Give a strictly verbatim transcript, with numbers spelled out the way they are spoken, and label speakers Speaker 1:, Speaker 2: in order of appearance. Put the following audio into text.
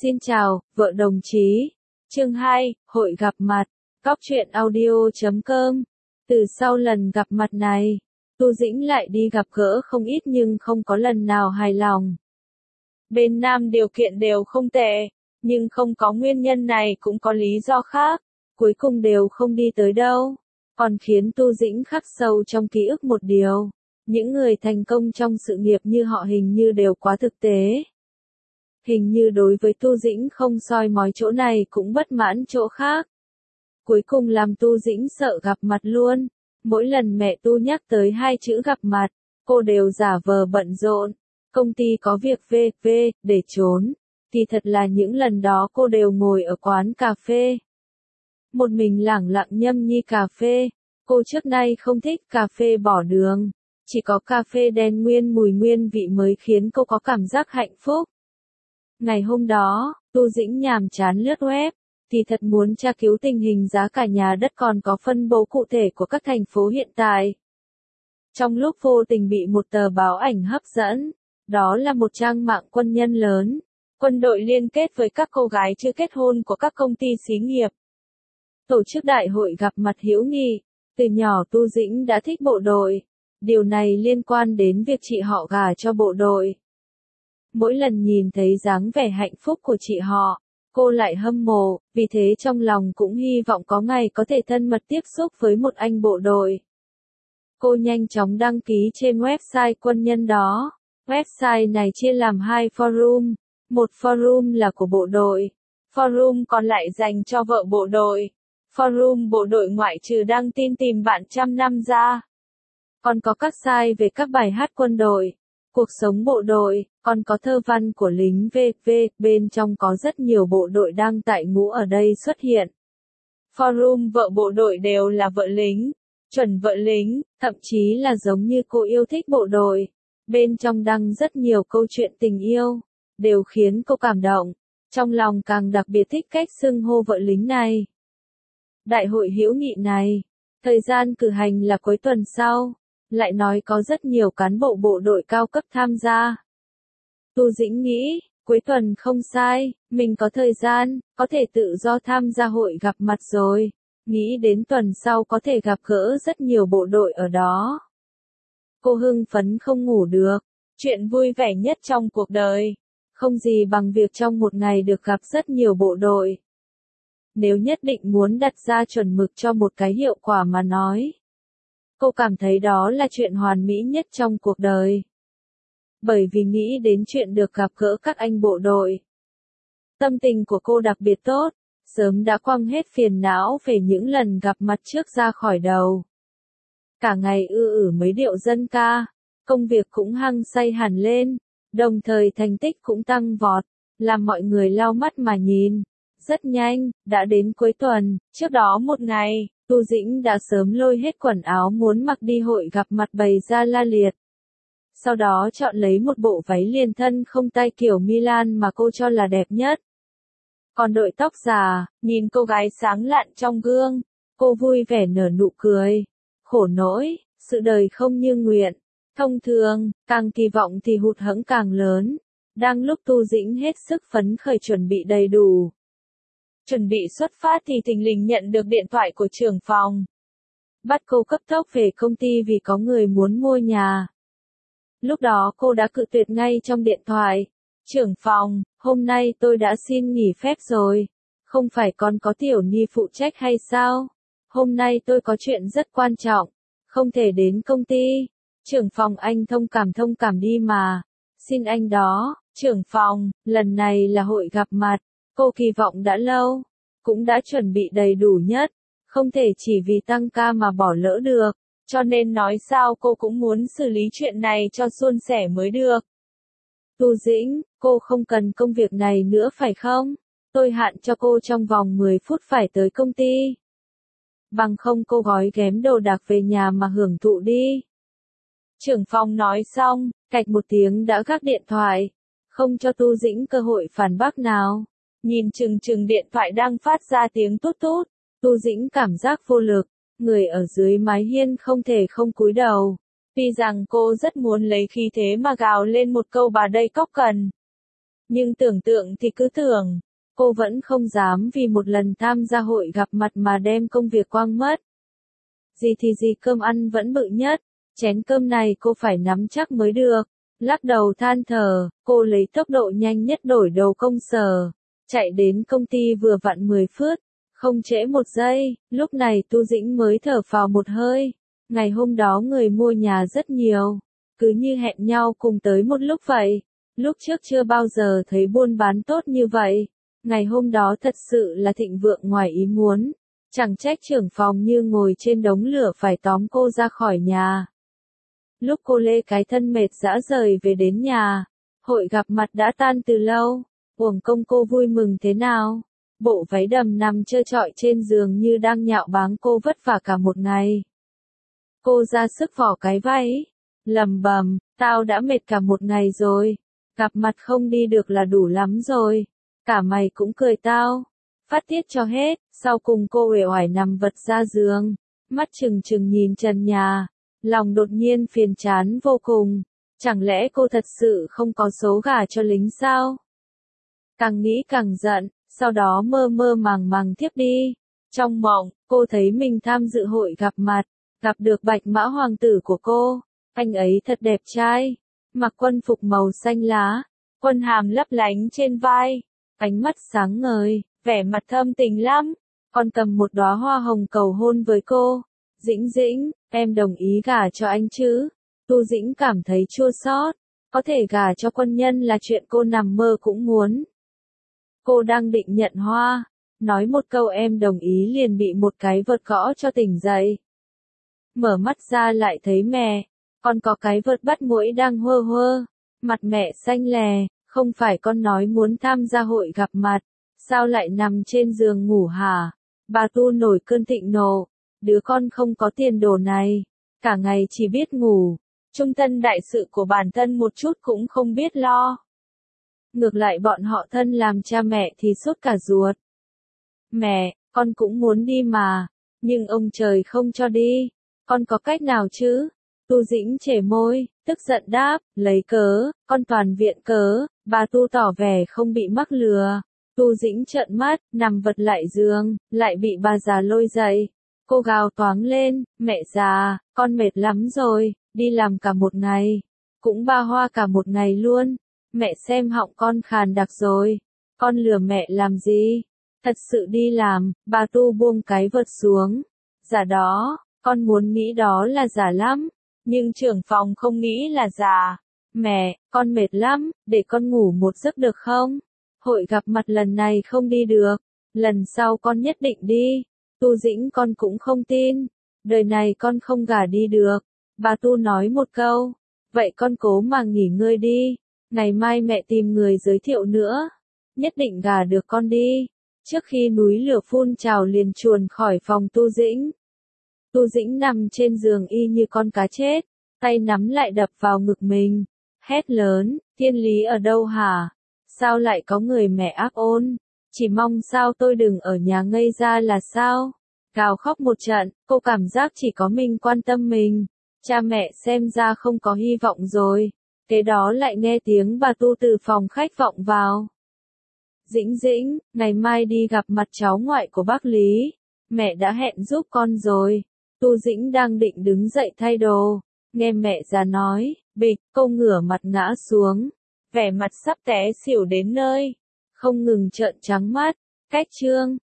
Speaker 1: Xin chào, vợ đồng chí. Chương hai, hội gặp mặt. Cóc truyện audio chấm com. Từ sau lần gặp mặt này, Tu Dĩnh lại đi gặp gỡ không ít nhưng không có lần nào hài lòng. Bên nam điều kiện đều không tệ, nhưng không có nguyên nhân này cũng có lý do khác, cuối cùng đều không đi tới đâu. Còn khiến Tu Dĩnh khắc sâu trong ký ức một điều, những người thành công trong sự nghiệp như họ hình như đều quá thực tế. Hình như đối với Tu Dĩnh không soi mói chỗ này cũng bất mãn chỗ khác. Cuối cùng làm Tu Dĩnh sợ gặp mặt luôn. Mỗi lần mẹ Tu nhắc tới hai chữ gặp mặt, cô đều giả vờ bận rộn. Công ty có việc vê vê để trốn. Thì thật là những lần đó cô đều ngồi ở quán cà phê. Một mình lẳng lặng nhâm nhi cà phê. Cô trước nay không thích cà phê bỏ đường. Chỉ có cà phê đen nguyên mùi nguyên vị mới khiến cô có cảm giác hạnh phúc. Ngày hôm đó, Tu Dĩnh nhàm chán lướt web, thì thật muốn tra cứu tình hình giá cả nhà đất còn có phân bố cụ thể của các thành phố hiện tại. Trong lúc vô tình bị một tờ báo ảnh hấp dẫn, đó là một trang mạng quân nhân lớn, quân đội liên kết với các cô gái chưa kết hôn của các công ty xí nghiệp. Tổ chức đại hội gặp mặt hữu nghị, từ nhỏ Tu Dĩnh đã thích bộ đội, điều này liên quan đến việc chị họ gả cho bộ đội. Mỗi lần nhìn thấy dáng vẻ hạnh phúc của chị họ, cô lại hâm mộ, vì thế trong lòng cũng hy vọng có ngày có thể thân mật tiếp xúc với một anh bộ đội. Cô nhanh chóng đăng ký trên website quân nhân đó. Website này chia làm hai forum, một forum là của bộ đội, forum còn lại dành cho vợ bộ đội. Forum bộ đội ngoại trừ đăng tin tìm bạn trăm năm ra, còn có các site về các bài hát quân đội, cuộc sống bộ đội, còn có thơ văn của lính vê vê, bên trong có rất nhiều bộ đội đang tại ngũ ở đây xuất hiện. Forum vợ bộ đội đều là vợ lính, chuẩn vợ lính, thậm chí là giống như cô yêu thích bộ đội. Bên trong đăng rất nhiều câu chuyện tình yêu, đều khiến cô cảm động, trong lòng càng đặc biệt thích cách xưng hô vợ lính này. Đại hội hữu nghị này, thời gian cử hành là cuối tuần sau. Lại nói có rất nhiều cán bộ bộ đội cao cấp tham gia. Tu Dĩnh nghĩ, cuối tuần không sai, mình có thời gian, có thể tự do tham gia hội gặp mặt rồi. Nghĩ đến tuần sau có thể gặp gỡ rất nhiều bộ đội ở đó. Cô hưng phấn không ngủ được, chuyện vui vẻ nhất trong cuộc đời. Không gì bằng việc trong một ngày được gặp rất nhiều bộ đội. Nếu nhất định muốn đặt ra chuẩn mực cho một cái hiệu quả mà nói, cô cảm thấy đó là chuyện hoàn mỹ nhất trong cuộc đời. Bởi vì nghĩ đến chuyện được gặp gỡ các anh bộ đội. Tâm tình của cô đặc biệt tốt, sớm đã quăng hết phiền não về những lần gặp mặt trước ra khỏi đầu. Cả ngày ư ử mấy điệu dân ca, công việc cũng hăng say hẳn lên, đồng thời thành tích cũng tăng vọt, làm mọi người lau mắt mà nhìn. Rất nhanh, đã đến cuối tuần, trước đó một ngày, Tu Dĩnh đã sớm lôi hết quần áo muốn mặc đi hội gặp mặt bày ra la liệt. Sau đó chọn lấy một bộ váy liền thân không tay kiểu Milan mà cô cho là đẹp nhất. Còn đội tóc già, nhìn cô gái sáng lạn trong gương, cô vui vẻ nở nụ cười. Khổ nỗi, sự đời không như nguyện. Thông thường, càng kỳ vọng thì hụt hẫng càng lớn. Đang lúc Tu Dĩnh hết sức phấn khởi chuẩn bị đầy đủ. Chuẩn bị xuất phát thì thình lình nhận được điện thoại của trưởng phòng. Bắt cô cấp tốc về công ty vì có người muốn mua nhà. Lúc đó cô đã cự tuyệt ngay trong điện thoại. Trưởng phòng, hôm nay tôi đã xin nghỉ phép rồi. Không phải còn có Tiểu Ni phụ trách hay sao? Hôm nay tôi có chuyện rất quan trọng. Không thể đến công ty. Trưởng phòng anh thông cảm thông cảm đi mà. Xin anh đó, trưởng phòng, lần này là hội gặp mặt. Cô kỳ vọng đã lâu, cũng đã chuẩn bị đầy đủ nhất, không thể chỉ vì tăng ca mà bỏ lỡ được, cho nên nói sao cô cũng muốn xử lý chuyện này cho suôn sẻ mới được. Tu Dĩnh, cô không cần công việc này nữa phải không? Tôi hạn cho cô trong vòng mười phút phải tới công ty. Bằng không cô gói ghém đồ đạc về nhà mà hưởng thụ đi. Trưởng phòng nói xong, cạch một tiếng đã gác điện thoại, không cho Tu Dĩnh cơ hội phản bác nào. Nhìn chừng chừng điện thoại đang phát ra tiếng tút tút, Tu Dĩnh cảm giác vô lực, người ở dưới mái hiên không thể không cúi đầu. Tuy rằng cô rất muốn lấy khí thế mà gào lên một câu bà đây cóc cần. Nhưng tưởng tượng thì cứ tưởng, cô vẫn không dám vì một lần tham gia hội gặp mặt mà đem công việc quang mất. Gì thì gì cơm ăn vẫn bự nhất, chén cơm này cô phải nắm chắc mới được. Lắc đầu than thở, cô lấy tốc độ nhanh nhất đổi đầu công sở, chạy đến công ty vừa vặn mười phút, không trễ một giây, lúc này Tu Dĩnh mới thở phào một hơi. Ngày hôm đó người mua nhà rất nhiều, cứ như hẹn nhau cùng tới một lúc vậy. Lúc trước chưa bao giờ thấy buôn bán tốt như vậy. Ngày hôm đó thật sự là thịnh vượng ngoài ý muốn. Chẳng trách trưởng phòng như ngồi trên đống lửa phải tóm cô ra khỏi nhà. Lúc cô lê cái thân mệt rã rời về đến nhà, hội gặp mặt đã tan từ lâu. Uổng công cô vui mừng thế nào? Bộ váy đầm nằm trơ trọi trên giường như đang nhạo báng cô vất vả cả một ngày. Cô ra sức vỏ cái váy, lầm bầm, tao đã mệt cả một ngày rồi, gặp mặt không đi được là đủ lắm rồi, cả mày cũng cười tao, phát tiết cho hết. Sau cùng cô uể oải nằm vật ra giường, mắt trừng trừng nhìn trần nhà, lòng đột nhiên phiền chán vô cùng, chẳng lẽ cô thật sự không có số gả cho lính sao? Càng nghĩ càng giận, sau đó mơ mơ màng màng thiếp đi. Trong mộng, cô thấy mình tham dự hội gặp mặt, gặp được Bạch Mã hoàng tử của cô. Anh ấy thật đẹp trai, mặc quân phục màu xanh lá, quân hàm lấp lánh trên vai, ánh mắt sáng ngời, vẻ mặt thâm tình lắm, còn cầm một đóa hoa hồng cầu hôn với cô. Dĩnh Dĩnh, em đồng ý gả cho anh chứ? Tu Dĩnh cảm thấy chua xót, có thể gả cho quân nhân là chuyện cô nằm mơ cũng muốn. Cô đang định nhận hoa, nói một câu em đồng ý liền bị một cái vợt gõ cho tỉnh dậy. Mở mắt ra lại thấy mẹ, còn có cái vợt bắt muỗi đang hơ hơ, mặt mẹ xanh lè, không phải con nói muốn tham gia hội gặp mặt, sao lại nằm trên giường ngủ hả? Bà Tu nổi cơn thịnh nộ, đứa con không có tiền đồ này, cả ngày chỉ biết ngủ, trung thân đại sự của bản thân một chút cũng không biết lo. Ngược lại bọn họ thân làm cha mẹ thì sốt cả ruột. Mẹ, con cũng muốn đi mà, nhưng ông trời không cho đi, con có cách nào chứ? Tu Dĩnh chề môi, tức giận đáp, lấy cớ, con toàn viện cớ. Bà Tu tỏ vẻ không bị mắc lừa. Tu Dĩnh trợn mắt, nằm vật lại giường, lại bị bà già lôi dậy. Cô gào toáng lên, mẹ già, con mệt lắm rồi, đi làm cả một ngày, cũng ba hoa cả một ngày luôn. Mẹ xem họng con khàn đặc rồi, con lừa mẹ làm gì? Thật sự đi làm. Bà Tu buông cái vợt xuống. Giả đó, con muốn nghĩ đó là giả lắm, nhưng trưởng phòng không nghĩ là giả. Mẹ, con mệt lắm, để con ngủ một giấc được không? Hội gặp mặt lần này không đi được, lần sau con nhất định đi. Tu Dĩnh con cũng không tin, đời này con không gả đi được. Bà Tu nói một câu, vậy con cố mà nghỉ ngơi đi, ngày mai mẹ tìm người giới thiệu nữa, nhất định gả được con đi. Trước khi núi lửa phun trào liền chuồn khỏi phòng Tu Dĩnh. Tu Dĩnh nằm trên giường y như con cá chết, tay nắm lại đập vào ngực mình, hét lớn, thiên lý ở đâu hả? Sao lại có người mẹ ác ôn? Chỉ mong sao tôi đừng ở nhà ngây ra là sao? Gào khóc một trận, cô cảm giác chỉ có mình quan tâm mình. Cha mẹ xem ra không có hy vọng rồi. Kế đó lại nghe tiếng bà Tu từ phòng khách vọng vào. Dĩnh Dĩnh, ngày mai đi gặp mặt cháu ngoại của bác Lý. Mẹ đã hẹn giúp con rồi. Tu Dĩnh đang định đứng dậy thay đồ. Nghe mẹ già nói, bịch, cô ngửa mặt ngã xuống. Vẻ mặt sắp té xỉu đến nơi. Không ngừng trợn trắng mắt. Cách chương.